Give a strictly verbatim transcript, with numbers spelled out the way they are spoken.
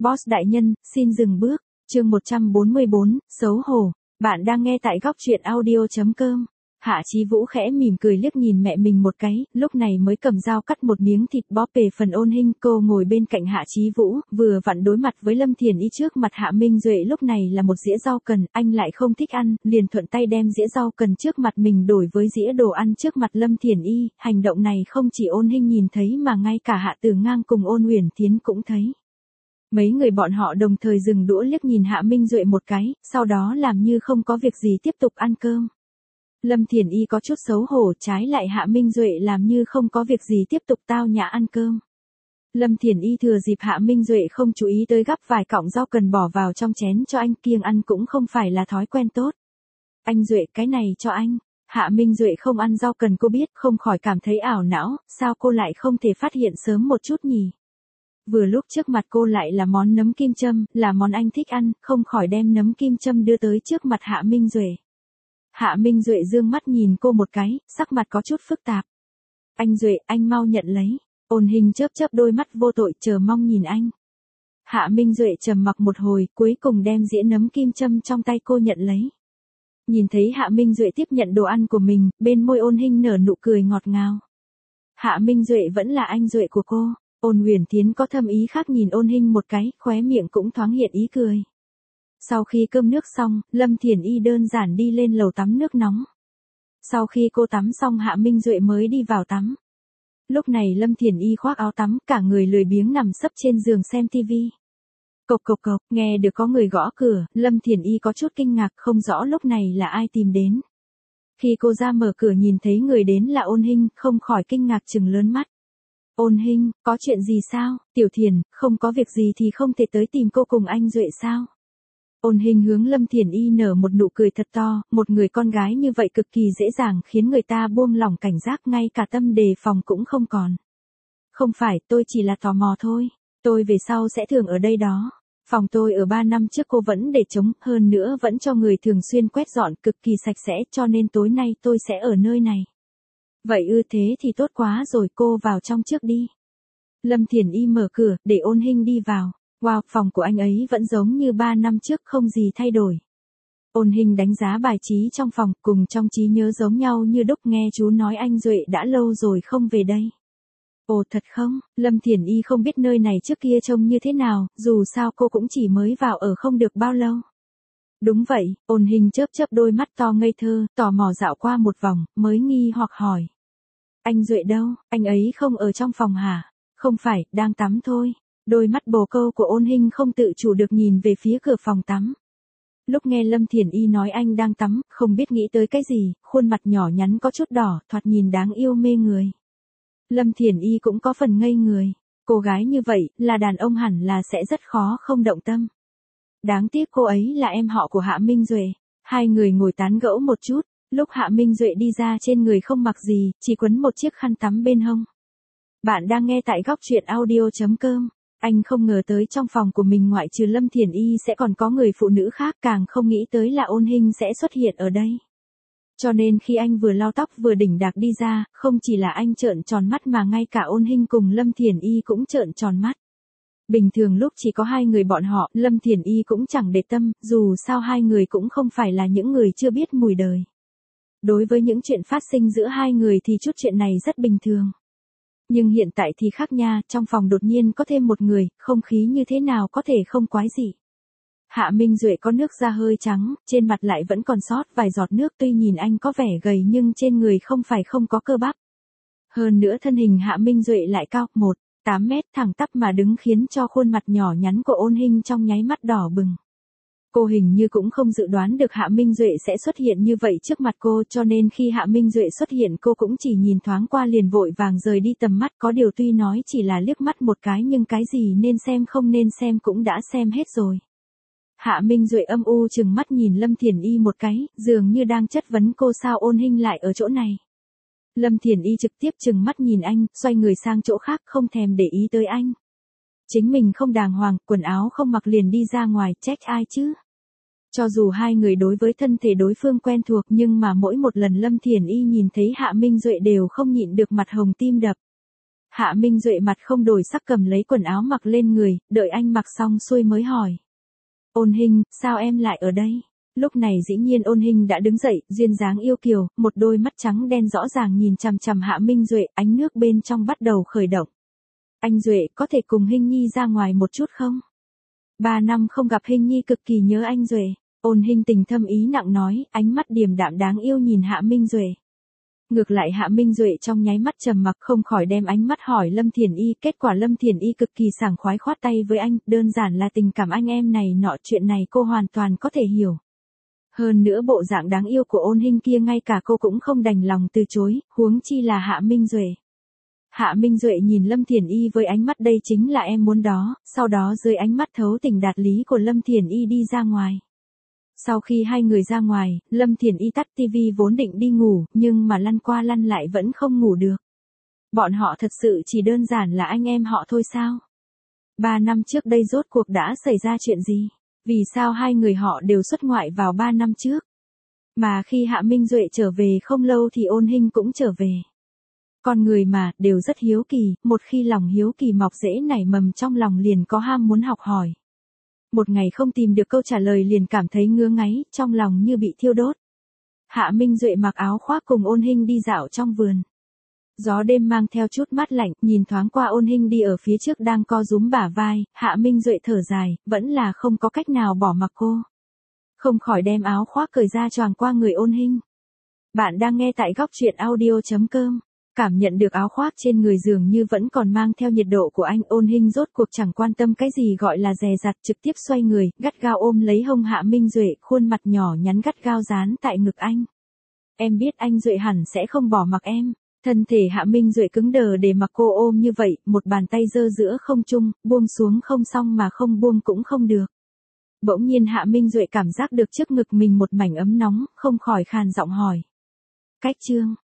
Boss đại nhân, xin dừng bước. Chương một trăm bốn mươi bốn, xấu hổ. Bạn đang nghe tại góc truyện audio chấm com. Hạ Chí Vũ khẽ mỉm cười liếc nhìn mẹ mình một cái, lúc này mới cầm dao cắt một miếng thịt bóp về phần Ôn Hinh. Cô ngồi bên cạnh Hạ Chí Vũ, vừa vặn đối mặt với Lâm Thiền Y. Trước mặt Hạ Minh Duệ lúc này là một dĩa rau cần, anh lại không thích ăn, liền thuận tay đem dĩa rau cần trước mặt mình đổi với dĩa đồ ăn trước mặt Lâm Thiền Y. Hành động này không chỉ Ôn Hinh nhìn thấy mà ngay cả Hạ Tử Ngang cùng Ôn Uyển Thiến cũng thấy. Mấy người bọn họ đồng thời dừng đũa liếc nhìn Hạ Minh Duệ một cái, sau đó làm như không có việc gì tiếp tục ăn cơm. Lâm Thiền Y có chút xấu hổ, trái lại Hạ Minh Duệ làm như không có việc gì tiếp tục tao nhã ăn cơm. Lâm Thiền Y thừa dịp Hạ Minh Duệ không chú ý tới gắp vài cọng rau cần bỏ vào trong chén cho anh, kiêng ăn cũng không phải là thói quen tốt. Anh Duệ, cái này cho anh. Hạ Minh Duệ không ăn rau cần, cô biết, không khỏi cảm thấy ảo não, sao cô lại không thể phát hiện sớm một chút nhỉ? Vừa lúc trước mặt cô lại là món nấm kim châm, là món anh thích ăn, không khỏi đem nấm kim châm đưa tới trước mặt Hạ Minh Duệ. Hạ Minh Duệ dương mắt nhìn cô một cái, sắc mặt có chút phức tạp. Anh Duệ, anh mau nhận lấy. Ôn Hinh chớp chớp đôi mắt vô tội chờ mong nhìn anh. Hạ Minh Duệ trầm mặc một hồi, cuối cùng đem dĩa nấm kim châm trong tay cô nhận lấy. Nhìn thấy Hạ Minh Duệ tiếp nhận đồ ăn của mình, bên môi Ôn Hinh nở nụ cười ngọt ngào. Hạ Minh Duệ vẫn là anh Duệ của cô. Ôn Uyển Thiến có thâm ý khác nhìn Ôn Hinh một cái, khóe miệng cũng thoáng hiện ý cười. Sau khi cơm nước xong, Lâm Thiền Y đơn giản đi lên lầu tắm nước nóng. Sau khi cô tắm xong Hạ Minh Duệ mới đi vào tắm. Lúc này Lâm Thiền Y khoác áo tắm, cả người lười biếng nằm sấp trên giường xem tivi. Cộc cộc cộc, nghe được có người gõ cửa, Lâm Thiền Y có chút kinh ngạc, không rõ lúc này là ai tìm đến. Khi cô ra mở cửa nhìn thấy người đến là Ôn Hinh, không khỏi kinh ngạc trừng lớn mắt. Ôn Hinh, có chuyện gì sao? Tiểu Thiền, không có việc gì thì không thể tới tìm cô cùng anh Duệ sao? Ôn Hinh hướng Lâm Thiền Y nở một nụ cười thật to, một người con gái như vậy cực kỳ dễ dàng khiến người ta buông lỏng cảnh giác, ngay cả tâm đề phòng cũng không còn. Không phải, tôi chỉ là tò mò thôi, tôi về sau sẽ thường ở đây đó. Phòng tôi ở ba năm trước cô vẫn để trống, hơn nữa vẫn cho người thường xuyên quét dọn, cực kỳ sạch sẽ, cho nên tối nay tôi sẽ ở nơi này. Vậy ư, thế thì tốt quá rồi, cô vào trong trước đi. Lâm Thiền Y mở cửa, để Ôn Hinh đi vào. Wow, phòng của anh ấy vẫn giống như ba năm trước, không gì thay đổi. Ôn Hinh đánh giá bài trí trong phòng, cùng trong trí nhớ giống nhau như đúc, nghe chú nói anh Duệ đã lâu rồi không về đây. Ồ thật không? Lâm Thiền Y không biết nơi này trước kia trông như thế nào, dù sao cô cũng chỉ mới vào ở không được bao lâu. Đúng vậy, Ôn Hinh chớp chớp đôi mắt to ngây thơ, tò mò dạo qua một vòng, mới nghi hoặc hỏi. Anh Duệ đâu, anh ấy không ở trong phòng hả? Không phải, đang tắm thôi. Đôi mắt bồ câu của Ôn Hinh không tự chủ được nhìn về phía cửa phòng tắm. Lúc nghe Lâm Thiền Y nói anh đang tắm, không biết nghĩ tới cái gì, khuôn mặt nhỏ nhắn có chút đỏ, thoạt nhìn đáng yêu mê người. Lâm Thiền Y cũng có phần ngây người. Cô gái như vậy, là đàn ông hẳn là sẽ rất khó không động tâm. Đáng tiếc cô ấy là em họ của Hạ Minh Duệ. Hai người ngồi tán gẫu một chút, lúc Hạ Minh Duệ đi ra trên người không mặc gì, chỉ quấn một chiếc khăn tắm bên hông. Bạn đang nghe tại góc truyện audio chấm com. Anh không ngờ tới trong phòng của mình ngoại trừ Lâm Thiền Y sẽ còn có người phụ nữ khác, càng không nghĩ tới là Ôn Hinh sẽ xuất hiện ở đây. Cho nên khi anh vừa lau tóc vừa đỉnh đạc đi ra, không chỉ là anh trợn tròn mắt mà ngay cả Ôn Hinh cùng Lâm Thiền Y cũng trợn tròn mắt. Bình thường lúc chỉ có hai người bọn họ, Lâm Thiền Y cũng chẳng để tâm, dù sao hai người cũng không phải là những người chưa biết mùi đời. Đối với những chuyện phát sinh giữa hai người thì chút chuyện này rất bình thường. Nhưng hiện tại thì khác nha, trong phòng đột nhiên có thêm một người, không khí như thế nào có thể không quái dị. Hạ Minh Duệ có nước da hơi trắng, trên mặt lại vẫn còn sót vài giọt nước, tuy nhìn anh có vẻ gầy nhưng trên người không phải không có cơ bắp. Hơn nữa thân hình Hạ Minh Duệ lại cao, một phẩy tám mét thẳng tắp mà đứng khiến cho khuôn mặt nhỏ nhắn của Ôn Hinh trong nháy mắt đỏ bừng. Cô hình như cũng không dự đoán được Hạ Minh Duệ sẽ xuất hiện như vậy trước mặt cô, cho nên khi Hạ Minh Duệ xuất hiện cô cũng chỉ nhìn thoáng qua liền vội vàng rời đi tầm mắt, có điều tuy nói chỉ là liếc mắt một cái nhưng cái gì nên xem không nên xem cũng đã xem hết rồi. Hạ Minh Duệ âm u chừng mắt nhìn Lâm Thiền Y một cái, dường như đang chất vấn cô sao Ôn Hinh lại ở chỗ này. Lâm Thiền Y trực tiếp chừng mắt nhìn anh, xoay người sang chỗ khác, không thèm để ý tới anh. Chính mình không đàng hoàng, quần áo không mặc liền đi ra ngoài, trách ai chứ? Cho dù hai người đối với thân thể đối phương quen thuộc nhưng mà mỗi một lần Lâm Thiền Y nhìn thấy Hạ Minh Duệ đều không nhịn được mặt hồng tim đập. Hạ Minh Duệ mặt không đổi sắc cầm lấy quần áo mặc lên người, đợi anh mặc xong xuôi mới hỏi. Ôn Hinh, sao em lại ở đây? Lúc này dĩ nhiên Ôn Hinh đã đứng dậy, duyên dáng yêu kiều, một đôi mắt trắng đen rõ ràng nhìn chằm chằm Hạ Minh Duệ, ánh nước bên trong bắt đầu khởi động. Anh Duệ, có thể cùng Hinh Nhi ra ngoài một chút không? Ba năm không gặp Hinh Nhi cực kỳ nhớ anh Duệ. Ôn Hinh tình thâm ý nặng nói, ánh mắt điềm đạm đáng yêu nhìn Hạ Minh Duệ. Ngược lại Hạ Minh Duệ trong nháy mắt trầm mặc không khỏi đem ánh mắt hỏi Lâm Thiển Y, kết quả Lâm Thiển Y cực kỳ sảng khoái khoát tay với anh, đơn giản là tình cảm anh em này nọ, chuyện này cô hoàn toàn có thể hiểu. Hơn nữa bộ dạng đáng yêu của Ôn Hinh kia ngay cả cô cũng không đành lòng từ chối, huống chi là Hạ Minh Duệ. Hạ Minh Duệ nhìn Lâm Thiển Y với ánh mắt đây chính là em muốn đó, sau đó dưới ánh mắt thấu tình đạt lý của Lâm Thiển Y đi ra ngoài. Sau khi hai người ra ngoài, Lâm Thiển Y tắt tivi vốn định đi ngủ, nhưng mà lăn qua lăn lại vẫn không ngủ được. Bọn họ thật sự chỉ đơn giản là anh em họ thôi sao? Ba năm trước đây rốt cuộc đã xảy ra chuyện gì? Vì sao hai người họ đều xuất ngoại vào ba năm trước? Mà khi Hạ Minh Duệ trở về không lâu thì Ôn Hinh cũng trở về. Con người mà, đều rất hiếu kỳ, một khi lòng hiếu kỳ mọc rễ nảy mầm trong lòng liền có ham muốn học hỏi. Một ngày không tìm được câu trả lời liền cảm thấy ngứa ngáy, trong lòng như bị thiêu đốt. Hạ Minh Duệ mặc áo khoác cùng Ôn Hinh đi dạo trong vườn. Gió đêm mang theo chút mát lạnh, nhìn thoáng qua Ôn Hinh đi ở phía trước đang co rúm bả vai, Hạ Minh Duệ thở dài, vẫn là không có cách nào bỏ mặc cô. Không khỏi đem áo khoác cởi ra choàng qua người Ôn Hinh. Bạn đang nghe tại góc truyện audio chấm com. Cảm nhận được áo khoác trên người dường như vẫn còn mang theo nhiệt độ của anh, Ôn Hinh rốt cuộc chẳng quan tâm cái gì gọi là dè dặt, trực tiếp xoay người, gắt gao ôm lấy hông Hạ Minh Duệ, khuôn mặt nhỏ nhắn gắt gao dán tại ngực anh. Em biết anh Duệ hẳn sẽ không bỏ mặc em. Thân thể Hạ Minh Duệ cứng đờ để mặc cô ôm như vậy, một bàn tay giơ giữa không trung, buông xuống không xong mà không buông cũng không được. Bỗng nhiên Hạ Minh Duệ cảm giác được trước ngực mình một mảnh ấm nóng, không khỏi khàn giọng hỏi. Cách chương